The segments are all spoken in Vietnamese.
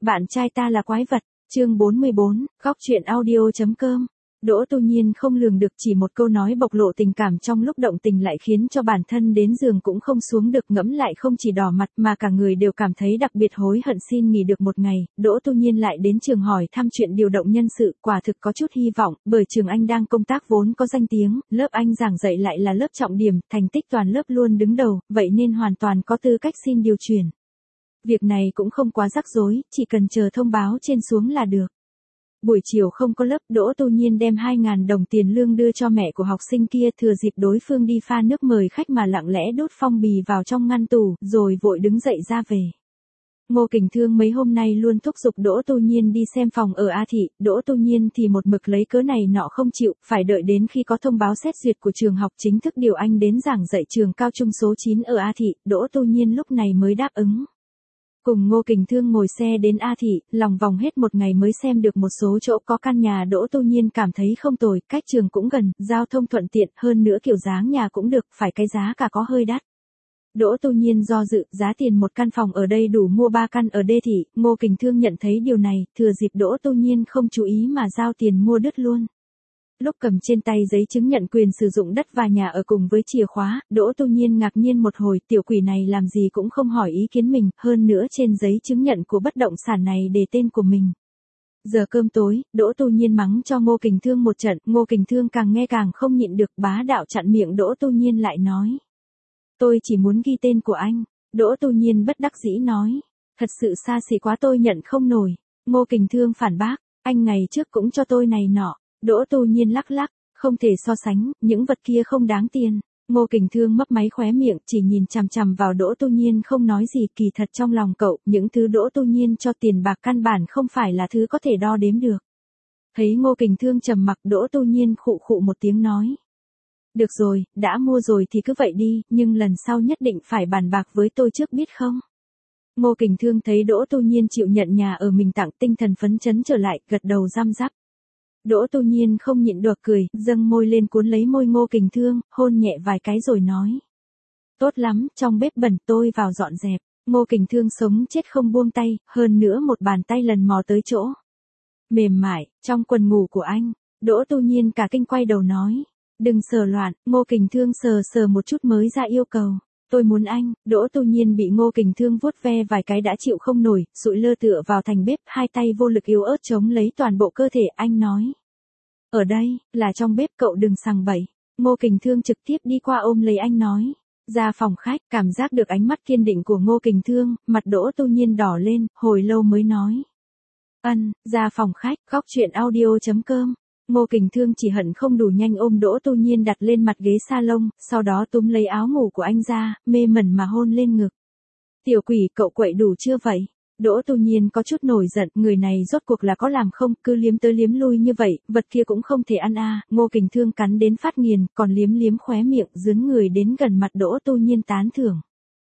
Bạn trai ta là quái vật, chương 44, góc chuyện audio.com. Đỗ Tu Nhiên không lường được chỉ một câu nói bộc lộ tình cảm trong lúc động tình lại khiến cho bản thân đến giường cũng không xuống được, ngẫm lại không chỉ đỏ mặt mà cả người đều cảm thấy đặc biệt hối hận. Xin nghỉ được một ngày, Đỗ Tu Nhiên lại đến trường hỏi thăm chuyện điều động nhân sự, quả thực có chút hy vọng, bởi trường anh đang công tác vốn có danh tiếng, lớp anh giảng dạy lại là lớp trọng điểm, thành tích toàn lớp luôn đứng đầu, vậy nên hoàn toàn có tư cách xin điều chuyển. Việc này cũng không quá rắc rối, chỉ cần chờ thông báo trên xuống là được. Buổi chiều không có lớp, Đỗ Tu Nhiên đem 2.000 đồng tiền lương đưa cho mẹ của học sinh kia, thừa dịp đối phương đi pha nước mời khách mà lặng lẽ đút phong bì vào trong ngăn tủ, rồi vội đứng dậy ra về. Ngô Kình Thương mấy hôm nay luôn thúc giục Đỗ Tu Nhiên đi xem phòng ở A Thị, Đỗ Tu Nhiên thì một mực lấy cớ này nọ không chịu, phải đợi đến khi có thông báo xét duyệt của trường học chính thức điều anh đến giảng dạy trường cao trung số 9 ở A Thị, Đỗ Tu Nhiên lúc này mới đáp ứng. Cùng Ngô Kình Thương ngồi xe đến A Thị, lòng vòng hết một ngày mới xem được một số chỗ có căn nhà. Đỗ Tu Nhiên cảm thấy không tồi, cách trường cũng gần, giao thông thuận tiện, hơn nữa kiểu dáng nhà cũng được, phải cái giá cả có hơi đắt. Đỗ Tu Nhiên do dự, giá tiền một căn phòng ở đây đủ mua 3 căn ở Đê Thị. Ngô Kình Thương nhận thấy điều này, thừa dịp Đỗ Tu Nhiên không chú ý mà giao tiền mua đứt luôn. Lúc cầm trên tay giấy chứng nhận quyền sử dụng đất và nhà ở cùng với chìa khóa, Đỗ Tu Nhiên ngạc nhiên một hồi, tiểu quỷ này làm gì cũng không hỏi ý kiến mình, hơn nữa trên giấy chứng nhận của bất động sản này đề tên của mình. Giờ cơm tối, Đỗ Tu Nhiên mắng cho Ngô Kình Thương một trận, Ngô Kình Thương càng nghe càng không nhịn được, bá đạo chặn miệng Đỗ Tu Nhiên lại nói. Tôi chỉ muốn ghi tên của anh. Đỗ Tu Nhiên bất đắc dĩ nói. Thật sự xa xỉ quá, tôi nhận không nổi. Ngô Kình Thương phản bác, anh ngày trước cũng cho tôi này nọ. Đỗ Tu Nhiên lắc lắc, không thể so sánh, những vật kia không đáng tiền. Ngô Kình Thương mấp máy khóe miệng, chỉ nhìn chằm chằm vào Đỗ Tu Nhiên không nói gì, kỳ thật trong lòng cậu, những thứ Đỗ Tu Nhiên cho tiền bạc căn bản không phải là thứ có thể đo đếm được. Thấy Ngô Kình Thương trầm mặc, Đỗ Tu Nhiên khụ khụ một tiếng nói. Được rồi, đã mua rồi thì cứ vậy đi, nhưng lần sau nhất định phải bàn bạc với tôi trước biết không? Ngô Kình Thương thấy Đỗ Tu Nhiên chịu nhận nhà ở mình tặng, tinh thần phấn chấn trở lại, gật đầu răm rắp. Đỗ Tu Nhiên không nhịn được cười, dâng môi lên cuốn lấy môi Ngô Kình Thương, hôn nhẹ vài cái rồi nói. Tốt lắm, trong bếp bẩn tôi vào dọn dẹp. Ngô Kình Thương sống chết không buông tay, hơn nữa một bàn tay lần mò tới chỗ mềm mại, trong quần ngủ của anh. Đỗ Tu Nhiên cả kinh quay đầu nói. Đừng sờ loạn. Ngô Kình Thương sờ sờ một chút mới ra yêu cầu. Tôi muốn anh. Đỗ Tu Nhiên bị Ngô Kình Thương vuốt ve vài cái đã chịu không nổi, sụi lơ tựa vào thành bếp, hai tay vô lực yếu ớt chống lấy toàn bộ cơ thể. Anh nói. Ở đây, là trong bếp, cậu đừng sằng bậy. Ngô Kình Thương trực tiếp đi qua ôm lấy anh nói. Ra phòng khách, cảm giác được ánh mắt kiên định của Ngô Kình Thương, mặt Đỗ Tu Nhiên đỏ lên, hồi lâu mới nói. Ra phòng khách, góc chuyện audio.com. Ngô Kình Thương chỉ hận không đủ nhanh ôm Đỗ Tu Nhiên đặt lên mặt ghế salon, sau đó túm lấy áo ngủ của anh ra, mê mẩn mà hôn lên ngực. Tiểu quỷ, cậu quậy đủ chưa vậy? Đỗ Tu Nhiên có chút nổi giận, người này rốt cuộc là có làm không, cứ liếm tới liếm lui như vậy, vật kia cũng không thể ăn à. Ngô Kình Thương cắn đến phát nghiền, còn liếm liếm khóe miệng, dướn người đến gần mặt Đỗ Tu Nhiên tán thưởng.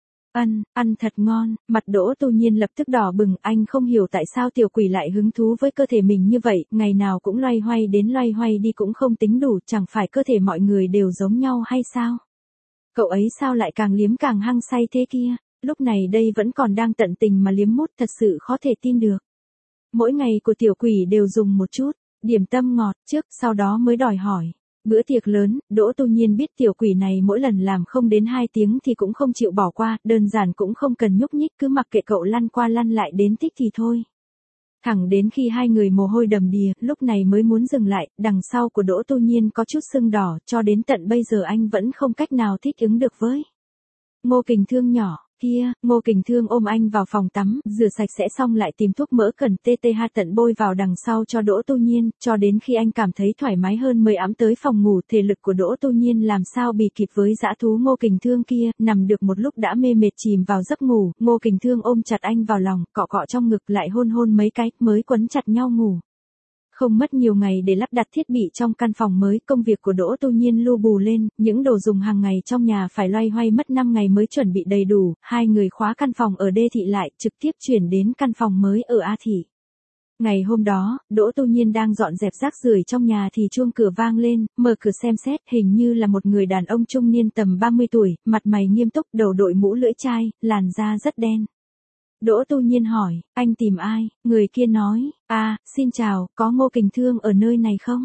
Ăn thật ngon. Mặt Đỗ Tu Nhiên lập tức đỏ bừng, anh không hiểu tại sao tiểu quỷ lại hứng thú với cơ thể mình như vậy, ngày nào cũng loay hoay đến loay hoay đi cũng không tính đủ, chẳng phải cơ thể mọi người đều giống nhau hay sao? Cậu ấy sao lại càng liếm càng hăng say thế kia? Lúc này đây vẫn còn đang tận tình mà liếm mút, thật sự khó thể tin được. Mỗi ngày của tiểu quỷ đều dùng một chút điểm tâm ngọt trước, sau đó mới đòi hỏi. Bữa tiệc lớn, Đỗ Tu Nhiên biết tiểu quỷ này mỗi lần làm không đến 2 tiếng thì cũng không chịu bỏ qua, đơn giản cũng không cần nhúc nhích, cứ mặc kệ cậu lăn qua lăn lại đến thích thì thôi. Thẳng đến khi hai người mồ hôi đầm đìa, lúc này mới muốn dừng lại, đằng sau của Đỗ Tu Nhiên có chút sưng đỏ, cho đến tận bây giờ anh vẫn không cách nào thích ứng được với. Ngô Kình Thương nhỏ. Kia, Ngô Kình Thương ôm anh vào phòng tắm, rửa sạch sẽ xong lại tìm thuốc mỡ cần TTH tận bôi vào đằng sau cho Đỗ Tu Nhiên, cho đến khi anh cảm thấy thoải mái hơn mới ẵm tới phòng ngủ. Thể lực của Đỗ Tu Nhiên làm sao bì kịp với dã thú Ngô Kình Thương kia, nằm được một lúc đã mê mệt chìm vào giấc ngủ. Ngô Kình Thương ôm chặt anh vào lòng, cọ cọ trong ngực lại hôn hôn mấy cái, mới quấn chặt nhau ngủ. Không mất nhiều ngày để lắp đặt thiết bị trong căn phòng mới, công việc của Đỗ Tu Nhiên lu bù lên, những đồ dùng hàng ngày trong nhà phải loay hoay mất 5 ngày mới chuẩn bị đầy đủ, hai người khóa căn phòng ở Đê Thị lại, trực tiếp chuyển đến căn phòng mới ở A Thị. Ngày hôm đó, Đỗ Tu Nhiên đang dọn dẹp rác rưởi trong nhà thì chuông cửa vang lên, mở cửa xem xét, hình như là một người đàn ông trung niên tầm 30 tuổi, mặt mày nghiêm túc, đầu đội mũ lưỡi chai, làn da rất đen. Đỗ Tu Nhiên hỏi, anh tìm ai? Người kia nói, xin chào, có Ngô Kình Thương ở nơi này không?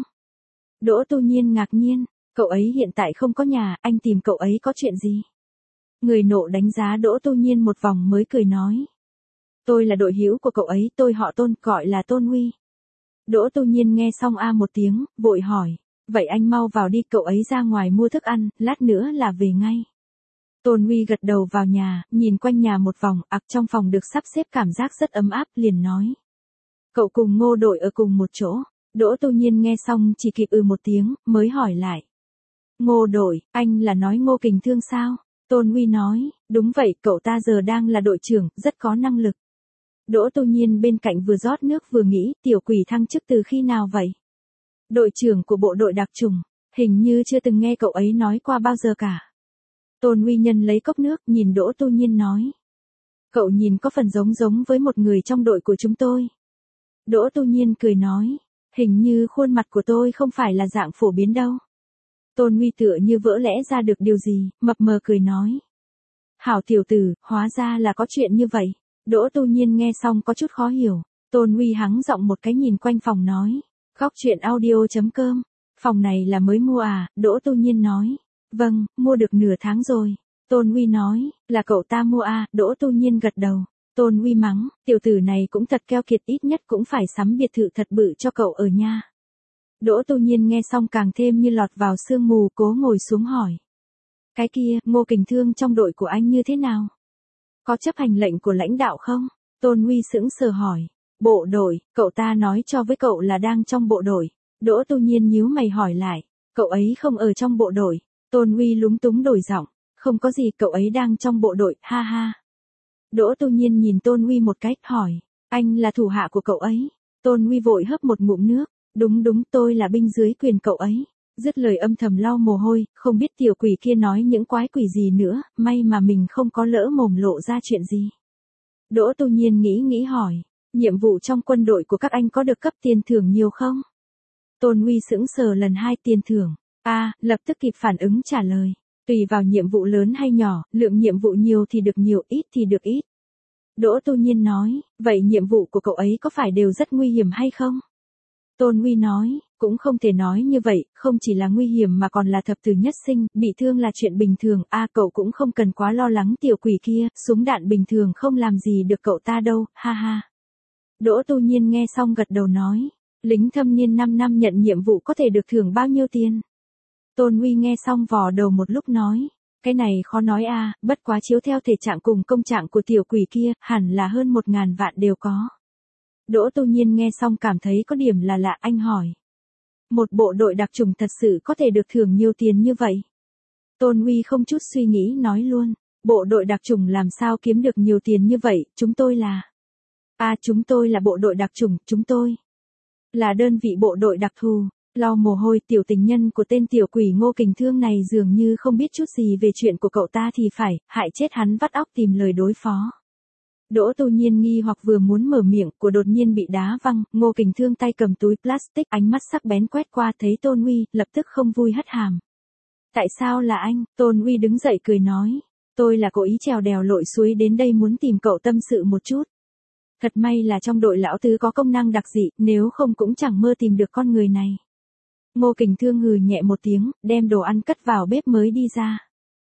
Đỗ Tu Nhiên ngạc nhiên, cậu ấy hiện tại không có nhà, anh tìm cậu ấy có chuyện gì? Người nọ đánh giá Đỗ Tu Nhiên một vòng mới cười nói. Tôi là đội hữu của cậu ấy, tôi họ Tôn, gọi là Tôn Huy. Đỗ Tu Nhiên nghe xong một tiếng, vội hỏi, vậy anh mau vào đi, cậu ấy ra ngoài mua thức ăn, lát nữa là về ngay. Tôn Huy gật đầu vào nhà, nhìn quanh nhà một vòng, trong phòng được sắp xếp cảm giác rất ấm áp, liền nói. Cậu cùng Ngô đội ở cùng một chỗ. Đỗ Tu Nhiên nghe xong chỉ kịp một tiếng, mới hỏi lại. Ngô đội, anh là nói Ngô Kình Thương sao? Tôn Huy nói, đúng vậy, cậu ta giờ đang là đội trưởng, rất có năng lực. Đỗ Tu Nhiên bên cạnh vừa rót nước vừa nghĩ, tiểu quỷ thăng chức từ khi nào vậy? Đội trưởng của bộ đội đặc chủng, hình như chưa từng nghe cậu ấy nói qua bao giờ cả. Tôn Huy Nhân lấy cốc nước, nhìn Đỗ Tu Nhiên nói. Cậu nhìn có phần giống với một người trong đội của chúng tôi. Đỗ Tu Nhiên cười nói, hình như khuôn mặt của tôi không phải là dạng phổ biến đâu. Tôn Huy tựa như vỡ lẽ ra được điều gì, mập mờ cười nói. Hảo tiểu tử, hóa ra là có chuyện như vậy. Đỗ Tu Nhiên nghe xong có chút khó hiểu. Tôn Huy hắng giọng một cái nhìn quanh phòng nói. Góc chuyện audio.com. Phòng này là mới mua à? Đỗ Tu Nhiên nói. Vâng, mua được nửa tháng rồi. Tôn Huy nói, là cậu ta mua à? Đỗ Tu Nhiên gật đầu. Tôn Huy mắng, tiểu tử này cũng thật keo kiệt, ít nhất cũng phải sắm biệt thự thật bự cho cậu ở nhà. Đỗ Tu Nhiên nghe xong càng thêm như lọt vào sương mù, cố ngồi xuống hỏi. Cái kia, Ngô Kình Thương trong đội của anh như thế nào? Có chấp hành lệnh của lãnh đạo không? Tôn Huy sững sờ hỏi. Bộ đội, cậu ta nói cho với cậu là đang trong bộ đội. Đỗ Tu Nhiên nhíu mày hỏi lại. Cậu ấy không ở trong bộ đội. Tôn Huy lúng túng đổi giọng. Không có gì, cậu ấy đang trong bộ đội, ha ha. Đỗ Tu Nhiên nhìn Tôn Huy một cái, hỏi. Anh là thủ hạ của cậu ấy. Tôn Huy vội hấp một ngụm nước. Đúng, tôi là binh dưới quyền cậu ấy. Dứt lời âm thầm lau mồ hôi, không biết tiểu quỷ kia nói những quái quỷ gì nữa, may mà mình không có lỡ mồm lộ ra chuyện gì. Đỗ Tu Nhiên nghĩ hỏi, nhiệm vụ trong quân đội của các anh có được cấp tiền thưởng nhiều không? Tôn Huy sững sờ lần 2 tiền thưởng. Lập tức kịp phản ứng trả lời. Tùy vào nhiệm vụ lớn hay nhỏ, lượng nhiệm vụ nhiều thì được nhiều, ít thì được ít. Đỗ Tu Nhiên nói, vậy nhiệm vụ của cậu ấy có phải đều rất nguy hiểm hay không? Tôn Huy nói, cũng không thể nói như vậy, không chỉ là nguy hiểm mà còn là thập tử nhất sinh, bị thương là chuyện bình thường, cậu cũng không cần quá lo lắng tiểu quỷ kia, súng đạn bình thường không làm gì được cậu ta đâu, ha ha. Đỗ Tu Nhiên nghe xong gật đầu nói, lính thâm niên 5 năm nhận nhiệm vụ có thể được thưởng bao nhiêu tiền? Tôn Huy nghe xong vò đầu một lúc nói, cái này khó nói bất quá chiếu theo thể trạng cùng công trạng của tiểu quỷ kia, hẳn là hơn 1.000 vạn đều có. Đỗ Tu Nhiên nghe xong cảm thấy có điểm là lạ, anh hỏi. Một bộ đội đặc chủng thật sự có thể được thưởng nhiều tiền như vậy? Tôn Huy không chút suy nghĩ nói luôn, bộ đội đặc chủng làm sao kiếm được nhiều tiền như vậy, chúng tôi là... chúng tôi là bộ đội đặc chủng, chúng tôi là đơn vị bộ đội đặc thù. Lau mồ hôi, tiểu tình nhân của tên tiểu quỷ Ngô Kình Thương này dường như không biết chút gì về chuyện của cậu ta thì phải, hại chết hắn vắt óc tìm lời đối phó. Đỗ Tu Nhiên nghi hoặc vừa muốn mở miệng, của đột nhiên bị đá văng, Ngô Kình Thương tay cầm túi plastic, ánh mắt sắc bén quét qua thấy Tôn Huy, lập tức không vui hất hàm. Tại sao là anh? Tôn Huy đứng dậy cười nói. Tôi là cố ý trèo đèo lội suối đến đây muốn tìm cậu tâm sự một chút. Thật may là trong đội lão tứ có công năng đặc dị, nếu không cũng chẳng mơ tìm được con người này. Ngô Kình Thương hừ nhẹ một tiếng, đem đồ ăn cất vào bếp mới đi ra.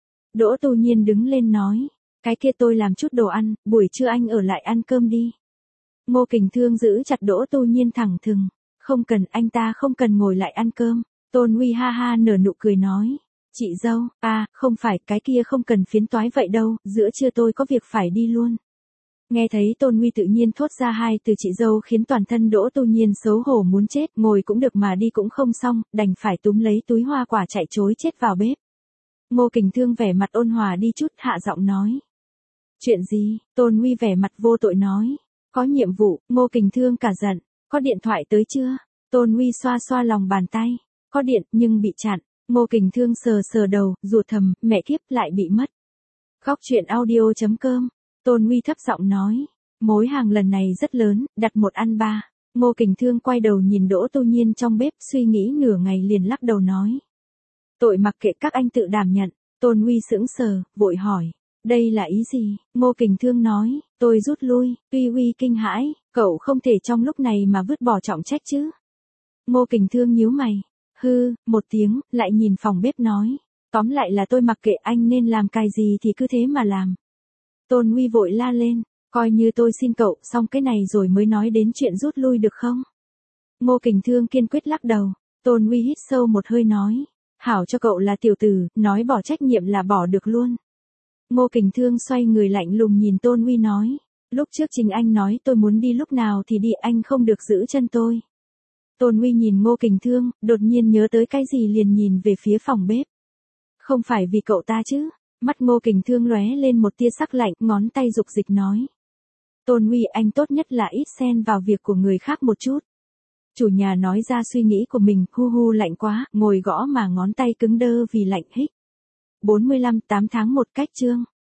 Đỗ Tu Nhiên đứng lên nói. Cái kia tôi làm chút đồ ăn, buổi trưa anh ở lại ăn cơm đi. Ngô Kình Thương giữ chặt Đỗ Tu Nhiên thẳng thừng. Không cần, anh ta không cần ngồi lại ăn cơm. Tôn Huy ha ha nở nụ cười nói. Chị dâu, không phải, cái kia không cần phiến toái vậy đâu, giữa trưa tôi có việc phải đi luôn. Nghe thấy Tôn Huy tự nhiên thốt ra 2 từ chị dâu khiến toàn thân Đỗ Tu Nhiên xấu hổ muốn chết, ngồi cũng được mà đi cũng không xong, đành phải túm lấy túi hoa quả chạy trối chết vào bếp. Ngô Kình Thương vẻ mặt ôn hòa đi chút, hạ giọng nói. Chuyện gì? Tôn Huy vẻ mặt vô tội nói. Có nhiệm vụ. Ngô Kình Thương cả giận. Có điện thoại tới chưa? Tôn Huy xoa xoa lòng bàn tay. Có điện, nhưng bị chặn. Ngô Kình Thương sờ đầu, rủa thầm, mẹ kiếp lại bị mất. Góc chuyện audio.com. Tôn Huy thấp giọng nói. Mối hàng lần này rất lớn, đặt 1 ăn 3. Ngô Kình Thương quay đầu nhìn Đỗ Tu Nhiên trong bếp, suy nghĩ nửa ngày liền lắc đầu nói. Tội mặc kệ các anh tự đảm nhận. Tôn Huy sững sờ, vội hỏi. Đây là ý gì? Ngô Kình Thương nói, Tôi rút lui, Uy Uy kinh hãi, cậu không thể trong lúc này mà vứt bỏ trọng trách chứ. Ngô Kình Thương nhíu mày, hư, một tiếng, lại nhìn phòng bếp nói. Tóm lại là tôi mặc kệ anh nên làm cái gì thì cứ thế mà làm. Tôn Uy vội la lên, coi như tôi xin cậu xong cái này rồi mới nói đến chuyện rút lui được không? Ngô Kình Thương kiên quyết lắc đầu. Tôn Uy hít sâu một hơi nói. Hảo cho cậu là tiểu tử, nói bỏ trách nhiệm là bỏ được luôn. Ngô Kình Thương xoay người lạnh lùng nhìn Tôn Uy nói. Lúc trước Trình Anh nói tôi muốn đi lúc nào thì đi, anh không được giữ chân tôi. Tôn Uy nhìn Ngô Kình Thương, đột nhiên nhớ tới cái gì liền nhìn về phía phòng bếp. Không phải vì cậu ta chứ? Mắt Ngô Kình Thương lóe lên một tia sắc lạnh, ngón tay dục dịch nói. Tôn Uy, anh tốt nhất là ít xen vào việc của người khác một chút. Chủ nhà nói ra suy nghĩ của mình, hu hu lạnh quá, ngồi gõ mà ngón tay cứng đơ vì lạnh hích. 45 8 tháng 1 cách chương.